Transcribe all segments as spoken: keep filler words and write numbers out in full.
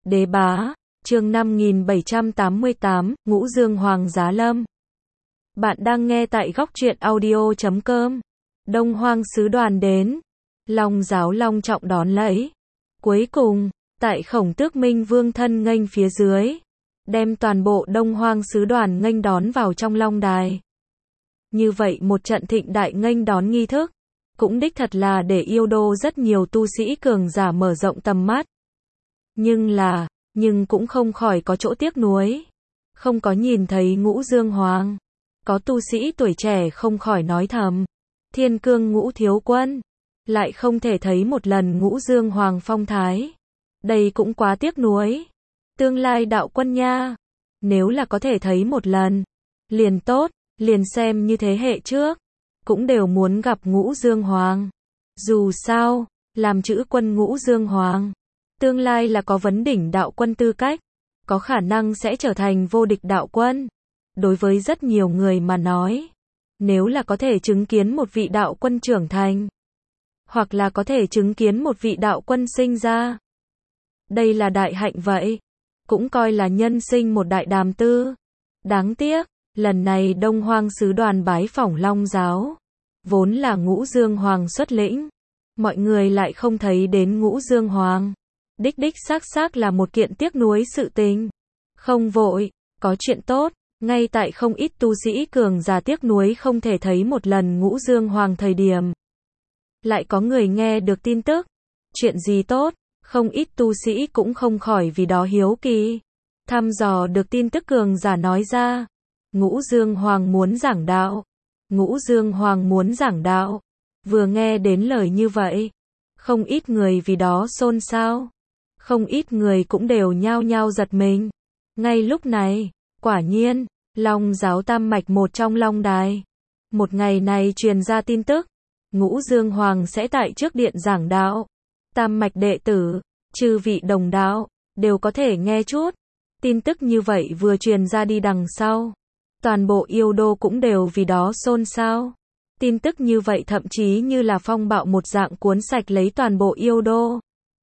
Đế bá, chương năm nghìn bảy trăm tám mươi tám, Ngũ Dương Hoàng Giá Lâm. Bạn đang nghe tại góc truyện audio chấm com. Đông Hoang sứ đoàn đến. Long giáo long trọng đón lấy. Cuối cùng, tại Khổng Tước Minh Vương thân nghênh phía dưới, đem toàn bộ Đông Hoang sứ đoàn nghênh đón vào trong Long Đài. Như vậy một trận thịnh đại nghênh đón nghi thức, cũng đích thật là để yêu đô rất nhiều tu sĩ cường giả mở rộng tầm mắt. Nhưng là, nhưng cũng không khỏi có chỗ tiếc nuối. Không có nhìn thấy Ngũ Dương Hoàng. Có tu sĩ tuổi trẻ không khỏi nói thầm. Thiên Cương Ngũ Thiếu Quân. Lại không thể thấy một lần Ngũ Dương Hoàng phong thái. Đây cũng quá tiếc nuối. Tương lai đạo quân nha. Nếu là có thể thấy một lần. Liền tốt, liền xem như thế hệ trước. Cũng đều muốn gặp Ngũ Dương Hoàng. Dù sao, làm chữ quân Ngũ Dương Hoàng. Tương lai là có vấn đỉnh đạo quân tư cách, có khả năng sẽ trở thành vô địch đạo quân. Đối với rất nhiều người mà nói, nếu là có thể chứng kiến một vị đạo quân trưởng thành, hoặc là có thể chứng kiến một vị đạo quân sinh ra, đây là đại hạnh vậy, cũng coi là nhân sinh một đại đàm tư. Đáng tiếc, lần này Đông Hoang sứ đoàn bái phỏng Long giáo, vốn là Ngũ Dương Hoàng xuất lĩnh, mọi người lại không thấy đến Ngũ Dương Hoàng. Đích đích xác xác là một kiện tiếc nuối sự tình. Không vội, có chuyện tốt, ngay tại không ít tu sĩ cường giả tiếc nuối không thể thấy một lần Ngũ Dương Hoàng thời điểm. Lại có người nghe được tin tức. Chuyện gì tốt, không ít tu sĩ cũng không khỏi vì đó hiếu kỳ. Thăm dò được tin tức cường giả nói ra. Ngũ Dương Hoàng muốn giảng đạo. Ngũ Dương Hoàng muốn giảng đạo. Vừa nghe đến lời như vậy, không ít người vì đó xôn xao. Không ít người cũng đều nhao nhao giật mình. Ngay lúc này, quả nhiên, Long giáo tam mạch một trong Long Đài. Một ngày này truyền ra tin tức, Ngũ Dương Hoàng sẽ tại trước điện giảng đạo. Tam mạch đệ tử, chư vị đồng đạo, đều có thể nghe chút. Tin tức như vậy vừa truyền ra đi đằng sau. Toàn bộ yêu đô cũng đều vì đó xôn xao. Tin tức như vậy thậm chí như là phong bạo một dạng cuốn sạch lấy toàn bộ yêu đô.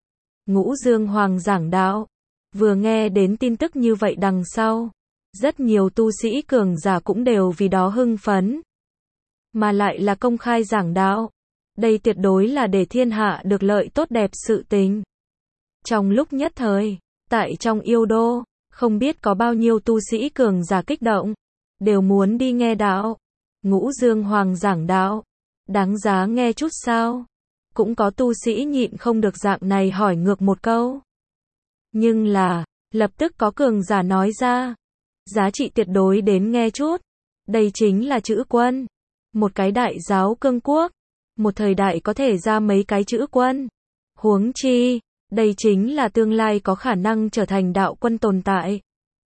Ngũ Dương Hoàng giảng đạo. Vừa nghe đến tin tức như vậy đằng sau, rất nhiều tu sĩ cường giả cũng đều vì đó hưng phấn. Mà lại là công khai giảng đạo. Đây tuyệt đối là để thiên hạ được lợi tốt đẹp sự tình. Trong lúc nhất thời, tại trong yêu đô, không biết có bao nhiêu tu sĩ cường giả kích động, đều muốn đi nghe đạo. Ngũ Dương Hoàng giảng đạo. Đáng giá nghe chút sao? Cũng có tu sĩ nhịn không được dạng này hỏi ngược một câu. Nhưng là, lập tức có cường giả nói ra. Giá trị tuyệt đối đến nghe chút. Đây chính là chữ quân. Một cái đại giáo cương quốc. Một thời đại có thể ra mấy cái chữ quân. Huống chi, đây chính là tương lai có khả năng trở thành đạo quân tồn tại.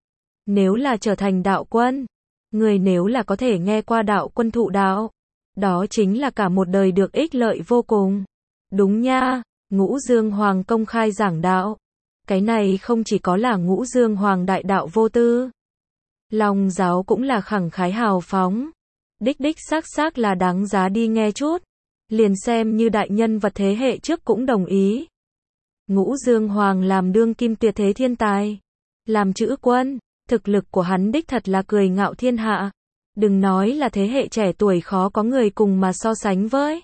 Nếu là trở thành đạo quân, người nếu là có thể nghe qua đạo quân thụ đạo, đó chính là cả một đời được ích lợi vô cùng. Đúng nha, Ngũ Dương Hoàng công khai giảng đạo. Cái này không chỉ có là Ngũ Dương Hoàng đại đạo vô tư. Long giáo cũng là khẳng khái hào phóng. Đích đích xác xác là đáng giá đi nghe chút. Liền xem như đại nhân vật thế hệ trước cũng đồng ý. Ngũ Dương Hoàng làm đương kim tuyệt thế thiên tài. Làm chữ quân, thực lực của hắn đích thật là cười ngạo thiên hạ. Đừng nói là thế hệ trẻ tuổi khó có người cùng mà so sánh với.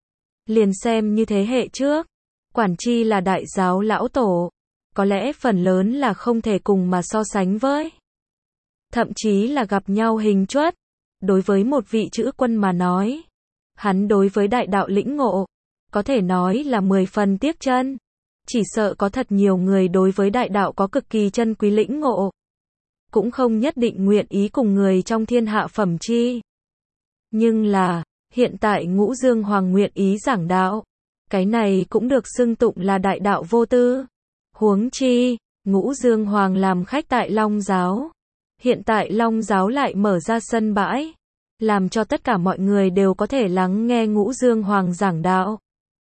Liền xem như thế hệ trước, quản chi là đại giáo lão tổ, có lẽ phần lớn là không thể cùng mà so sánh với. Thậm chí là gặp nhau hình chuất. Đối với một vị chữ quân mà nói, hắn đối với đại đạo lĩnh ngộ, có thể nói là mười phần tiếc chân. Chỉ sợ có thật nhiều người đối với đại đạo có cực kỳ chân quý lĩnh ngộ, cũng không nhất định nguyện ý cùng người trong thiên hạ phẩm chi. Nhưng là, hiện tại Ngũ Dương Hoàng nguyện ý giảng đạo. Cái này cũng được xưng tụng là đại đạo vô tư. Huống chi, Ngũ Dương Hoàng làm khách tại Long giáo. Hiện tại Long giáo lại mở ra sân bãi, làm cho tất cả mọi người đều có thể lắng nghe Ngũ Dương Hoàng giảng đạo.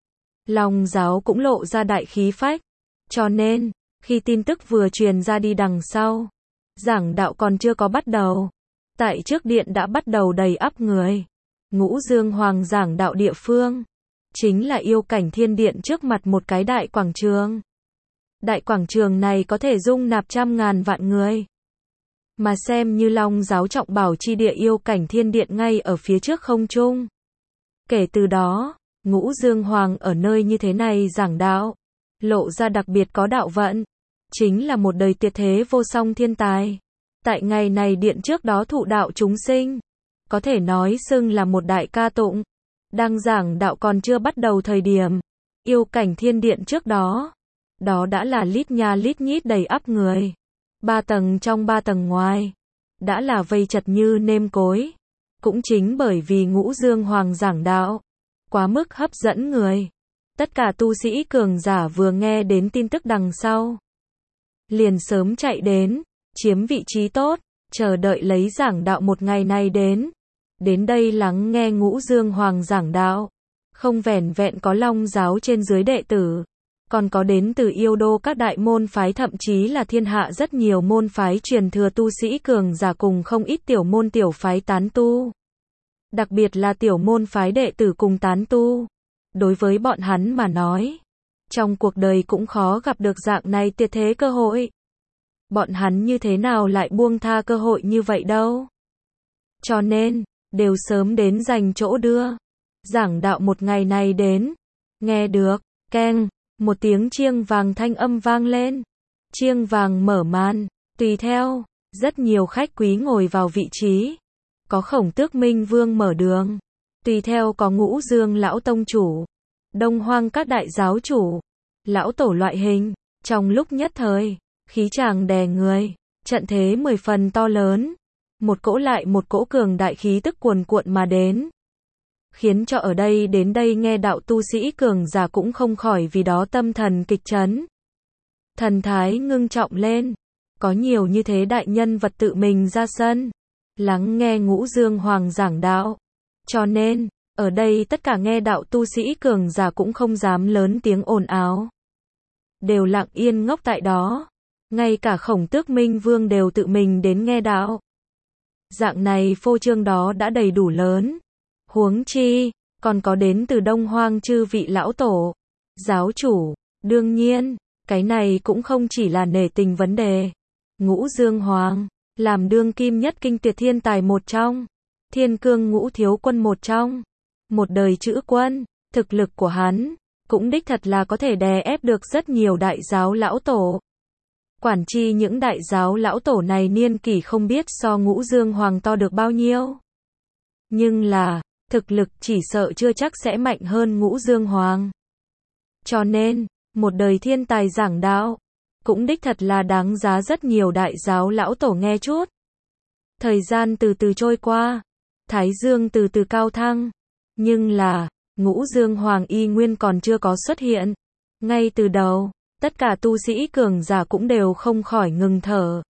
Long giáo cũng lộ ra đại khí phách. Cho nên, khi tin tức vừa truyền ra đi đằng sau, giảng đạo còn chưa có bắt đầu, tại trước điện đã bắt đầu đầy ắp người. Ngũ Dương Hoàng giảng đạo địa phương, chính là yêu cảnh thiên điện trước mặt một cái đại quảng trường. Đại quảng trường này có thể dung nạp trăm ngàn vạn người. Mà xem như Long giáo trọng bảo chi địa yêu cảnh thiên điện ngay ở phía trước không trung. Kể từ đó, Ngũ Dương Hoàng ở nơi như thế này giảng đạo, lộ ra đặc biệt có đạo vận, chính là một đời tuyệt thế vô song thiên tài. Tại ngày này điện trước đó thụ đạo chúng sinh, có thể nói xưng là một đại ca tụng. Đang giảng đạo còn chưa bắt đầu thời điểm, yêu cảnh thiên điện trước đó, đó đã là lít nha lít nhít đầy ắp người. Ba tầng trong ba tầng ngoài, đã là vây chật như nêm cối. Cũng chính bởi vì Ngũ Dương Hoàng giảng đạo, quá mức hấp dẫn người. Tất cả tu sĩ cường giả vừa nghe đến tin tức đằng sau, liền sớm chạy đến, chiếm vị trí tốt, chờ đợi lấy giảng đạo một ngày này đến. Đến đây lắng nghe Ngũ Dương Hoàng giảng đạo, không vẻn vẹn có Long giáo trên dưới đệ tử, còn có đến từ yêu đô các đại môn phái, thậm chí là thiên hạ rất nhiều môn phái truyền thừa tu sĩ cường giả cùng không ít tiểu môn tiểu phái tán tu. Đặc biệt là tiểu môn phái đệ tử cùng tán tu. Đối với bọn hắn mà nói, trong cuộc đời cũng khó gặp được dạng này tuyệt thế cơ hội. Bọn hắn như thế nào lại buông tha cơ hội như vậy đâu. Cho nên, đều sớm đến dành chỗ đưa. Giảng đạo một ngày này đến. Nghe được, keng, một tiếng chiêng vàng thanh âm vang lên. Chiêng vàng mở màn, tùy theo, rất nhiều khách quý ngồi vào vị trí. Có Khổng Tước Minh Vương mở đường. Tùy theo có Ngũ Dương lão tông chủ, Đông Hoang các đại giáo chủ, lão tổ loại hình. Trong lúc nhất thời, khí tràng đè người, trận thế mười phần to lớn. Một cỗ lại một cỗ cường đại khí tức cuồn cuộn mà đến, khiến cho ở đây đến đây nghe đạo tu sĩ cường giả cũng không khỏi vì đó tâm thần kịch chấn. Thần thái ngưng trọng lên, có nhiều như thế đại nhân vật tự mình ra sân, lắng nghe Ngũ Dương Hoàng giảng đạo. Cho nên, ở đây tất cả nghe đạo tu sĩ cường giả cũng không dám lớn tiếng ồn ào, đều lặng yên ngốc tại đó. Ngay cả Khổng Tước Minh Vương đều tự mình đến nghe đạo. Dạng này phô trương đó đã đầy đủ lớn. Huống chi, còn có đến từ Đông Hoang chư vị lão tổ, giáo chủ. Đương nhiên, cái này cũng không chỉ là nể tình vấn đề. Ngũ Dương Hoàng, làm đương kim nhất kinh tuyệt thiên tài một trong, thiên cương ngũ thiếu quân một trong, một đời chữ quân, thực lực của hắn, cũng đích thật là có thể đè ép được rất nhiều đại giáo lão tổ. Quản chi những đại giáo lão tổ này niên kỷ không biết so Ngũ Dương Hoàng to được bao nhiêu. Nhưng là, thực lực chỉ sợ chưa chắc sẽ mạnh hơn Ngũ Dương Hoàng. Cho nên, một đời thiên tài giảng đạo, cũng đích thật là đáng giá rất nhiều đại giáo lão tổ nghe chút. Thời gian từ từ trôi qua, Thái Dương từ từ cao thăng, nhưng là, Ngũ Dương Hoàng y nguyên còn chưa có xuất hiện. Ngay từ đầu, tất cả tu sĩ cường giả cũng đều không khỏi ngừng thở.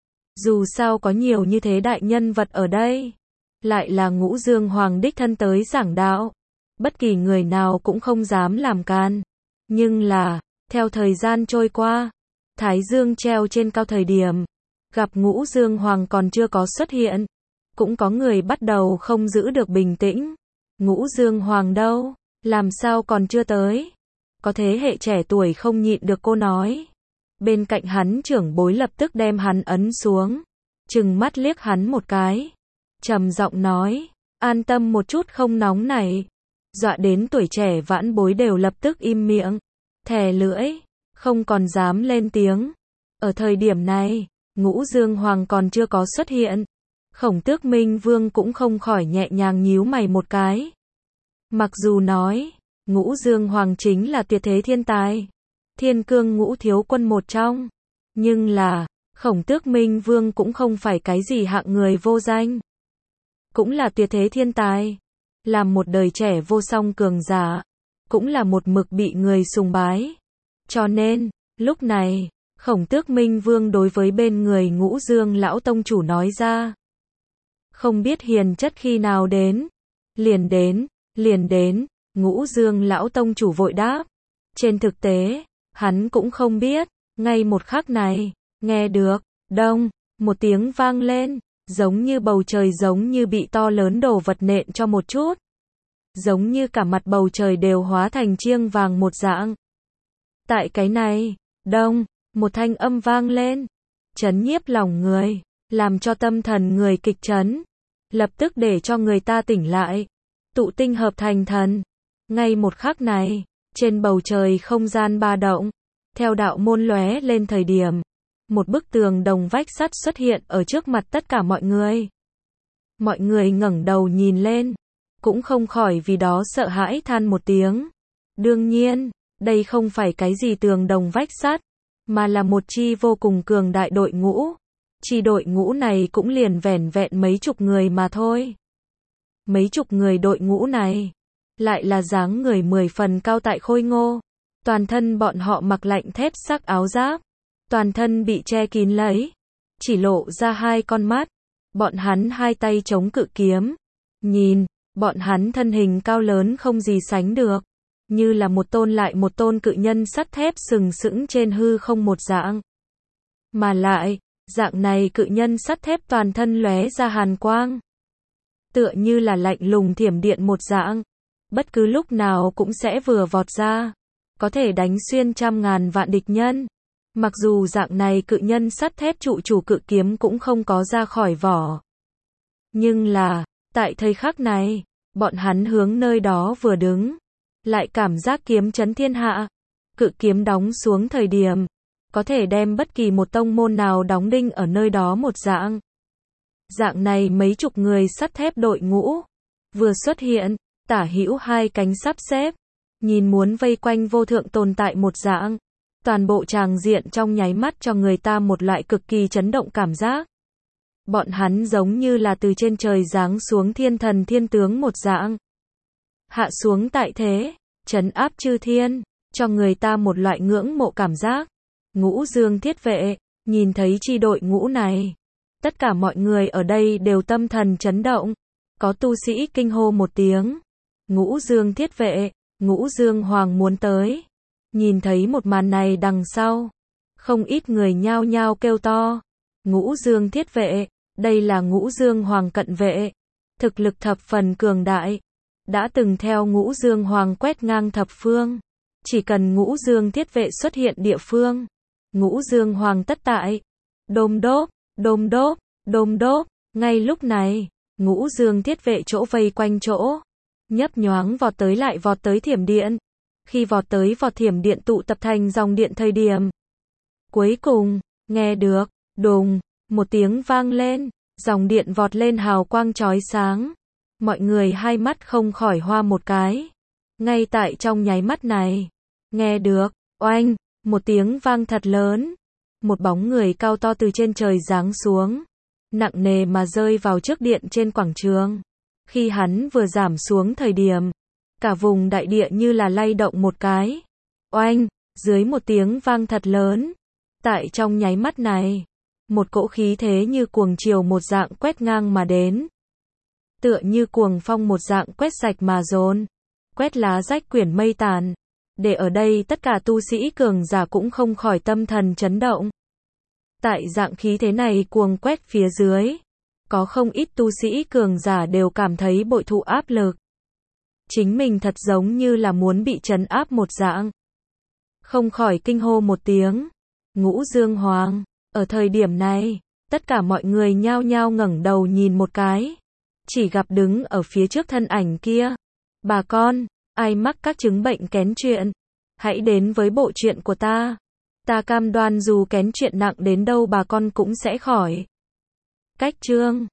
Dù sao có nhiều như thế đại nhân vật ở đây, lại là Ngũ Dương Hoàng đích thân tới giảng đạo, bất kỳ người nào cũng không dám làm can. Nhưng là, theo thời gian trôi qua, Thái Dương treo trên cao thời điểm, gặp Ngũ Dương Hoàng còn chưa có xuất hiện, cũng có người bắt đầu không giữ được bình tĩnh. Ngũ Dương Hoàng đâu? Làm sao còn chưa tới? Có thế hệ trẻ tuổi không nhịn được cô nói. Bên cạnh hắn trưởng bối lập tức đem hắn ấn xuống, trừng mắt liếc hắn một cái, trầm giọng nói, an tâm một chút không nóng này. Dọa đến tuổi trẻ vãn bối đều lập tức im miệng, thè lưỡi, không còn dám lên tiếng. Ở thời điểm này, Ngũ Dương Hoàng còn chưa có xuất hiện, Khổng Tước Minh Vương cũng không khỏi nhẹ nhàng nhíu mày một cái. Mặc dù nói, Ngũ Dương Hoàng chính là tuyệt thế thiên tài, thiên cương ngũ thiếu quân một trong, nhưng là, Khổng Tước Minh Vương cũng không phải cái gì hạng người vô danh. Cũng là tuyệt thế thiên tài, làm một đời trẻ vô song cường giả, cũng là một mực bị người sùng bái. Cho nên, lúc này, Khổng Tước Minh Vương đối với bên người Ngũ Dương lão tông chủ nói ra. Không biết hiền chất khi nào đến? Liền đến, liền đến, Ngũ Dương lão tông chủ vội đáp. Trên thực tế, hắn cũng không biết, ngay một khắc này, nghe được, đông, một tiếng vang lên, giống như bầu trời giống như bị to lớn đồ vật nện cho một chút. Giống như cả mặt bầu trời đều hóa thành chiêng vàng một dạng. Tại cái này, Đông, một thanh âm vang lên, chấn nhiếp lòng người, làm cho tâm thần người kịch chấn, lập tức để cho người ta tỉnh lại, tụ tinh hợp thành thần. Ngay một khắc này, trên bầu trời không gian ba động, theo đạo môn lóe lên thời điểm, một bức tường đồng vách sắt xuất hiện ở trước mặt tất cả mọi người. Mọi người ngẩng đầu nhìn lên, cũng không khỏi vì đó sợ hãi than một tiếng. Đương nhiên, đây không phải cái gì tường đồng vách sắt, mà là một chi vô cùng cường đại đội ngũ. Chi đội ngũ này cũng liền vẻn vẹn mấy chục người mà thôi. Mấy chục người đội ngũ này, lại là dáng người mười phần cao tại khôi ngô. Toàn thân bọn họ mặc lạnh thép sắc áo giáp, toàn thân bị che kín lấy, chỉ lộ ra hai con mắt. Bọn hắn hai tay chống cự kiếm. Nhìn, bọn hắn thân hình cao lớn không gì sánh được, như là một tôn lại một tôn cự nhân sắt thép sừng sững trên hư không một dạng. Mà lại, dạng này cự nhân sắt thép toàn thân lóe ra hàn quang, tựa như là lạnh lùng thiểm điện một dạng, bất cứ lúc nào cũng sẽ vừa vọt ra, có thể đánh xuyên trăm ngàn vạn địch nhân. Mặc dù dạng này cự nhân sắt thép trụ chủ cự kiếm cũng không có ra khỏi vỏ. Nhưng là, tại thời khắc này, bọn hắn hướng nơi đó vừa đứng, lại cảm giác kiếm chấn thiên hạ. Cự kiếm đóng xuống thời điểm, có thể đem bất kỳ một tông môn nào đóng đinh ở nơi đó một dạng. Dạng này mấy chục người sắt thép đội ngũ, vừa xuất hiện, tả hữu hai cánh sắp xếp, nhìn muốn vây quanh vô thượng tồn tại một dạng. Toàn bộ tràng diện trong nháy mắt cho người ta một loại cực kỳ chấn động cảm giác. Bọn hắn giống như là từ trên trời giáng xuống thiên thần thiên tướng một dạng. Hạ xuống tại thế, trấn áp chư thiên, cho người ta một loại ngưỡng mộ cảm giác. Ngũ Dương Thiết Vệ, nhìn thấy chi đội ngũ này, tất cả mọi người ở đây đều tâm thần chấn động. Có tu sĩ kinh hô một tiếng. Ngũ Dương Thiết Vệ, Ngũ Dương Hoàng muốn tới. Nhìn thấy một màn này đằng sau, không ít người nhao nhao kêu to. Ngũ Dương Thiết Vệ, đây là Ngũ Dương Hoàng cận vệ, thực lực thập phần cường đại, đã từng theo Ngũ Dương Hoàng quét ngang thập phương. Chỉ cần Ngũ Dương Thiết Vệ xuất hiện địa phương, Ngũ Dương Hoàng tất tại. Đôm đốp, đôm đốp, đôm đốp. Ngay lúc này, Ngũ Dương Thiết Vệ chỗ vây quanh chỗ, nhấp nhoáng vọt tới lại vọt tới thiểm điện. Khi vọt tới vọt thiểm điện tụ tập thành dòng điện thời điểm, cuối cùng, nghe được, đùng, một tiếng vang lên, dòng điện vọt lên hào quang chói sáng. Mọi người hai mắt không khỏi hoa một cái. Ngay tại trong nháy mắt này, nghe được, oanh, một tiếng vang thật lớn. Một bóng người cao to từ trên trời giáng xuống, nặng nề mà rơi vào trước điện trên quảng trường. Khi hắn vừa giảm xuống thời điểm, cả vùng đại địa như là lay động một cái. Oanh, dưới một tiếng vang thật lớn. Tại trong nháy mắt này, một cỗ khí thế như cuồng triều một dạng quét ngang mà đến. Tựa như cuồng phong một dạng quét sạch mà dồn, quét lá rách quyển mây tàn. Để ở đây tất cả tu sĩ cường giả cũng không khỏi tâm thần chấn động. Tại dạng khí thế này cuồng quét phía dưới, có không ít tu sĩ cường giả đều cảm thấy bội thụ áp lực. Chính mình thật giống như là muốn bị trấn áp một dạng. Không khỏi kinh hô một tiếng. Ngũ Dương Hoàng. Ở thời điểm này, tất cả mọi người nhao nhao ngẩng đầu nhìn một cái. Chỉ gặp đứng ở phía trước thân ảnh kia. Bà con, ai mắc các chứng bệnh kén chuyện, hãy đến với bộ chuyện của ta. Ta cam đoan dù kén chuyện nặng đến đâu bà con cũng sẽ khỏi. Cách chương